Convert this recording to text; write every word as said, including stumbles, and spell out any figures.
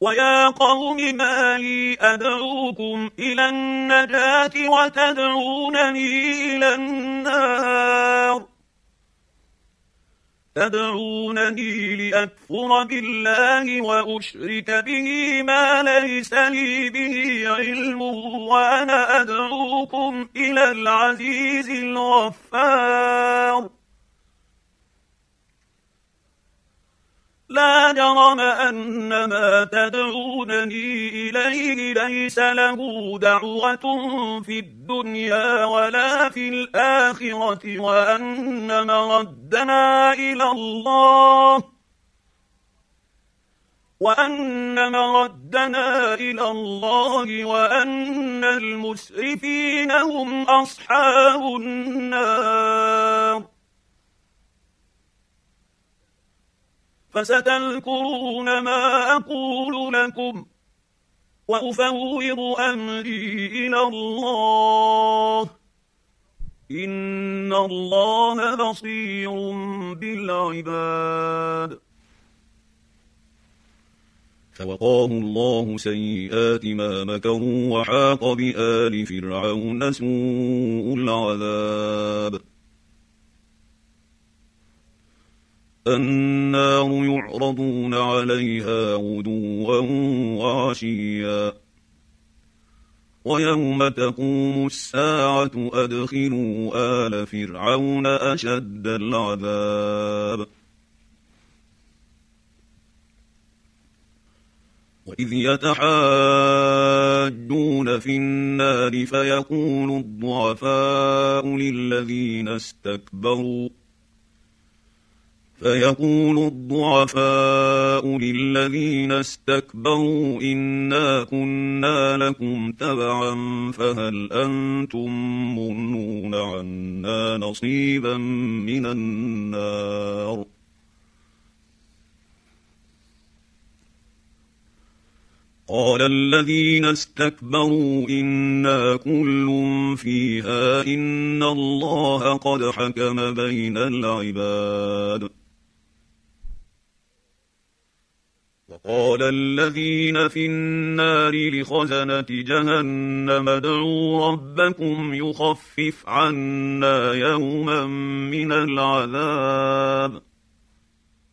ويا قوم ما لي أدعوكم إلى النجاة وتدعونني إلى النار تدعونني لأكفر بالله وأشرك به ما ليس لي به علم وأنا أدعوكم إلى العزيز الغفار لا جرم أن ما تدعونني إليه ليس له دعوة في الدنيا ولا في الآخرة وأن مردنا إلى الله وأن مردنا إلى الله وأن المسرفين هم أصحاب النار فستذكرون ما أقول لكم وأفوض أمري إلى الله إن الله بصير بالعباد. فوقاه الله سيئات ما مكروا وحاق بآل فرعون سوء العذاب. النار يعرضون عليها غدوا وعشيا ويوم تقوم الساعة أدخلوا آل فرعون أشد العذاب. وإذ يتحاجون في النار فيقول الضعفاء للذين استكبروا فيقول الضعفاء للذين استكبروا إنا كنا لكم تبعا فهل أنتم مغنون عنا نصيبا من النار. قال الذين استكبروا إنا كل فيها إن الله قد حكم بين العباد. وقال الذين في النار لخزنة جهنم ادعوا ربكم يخفف عنا يوما من العذاب.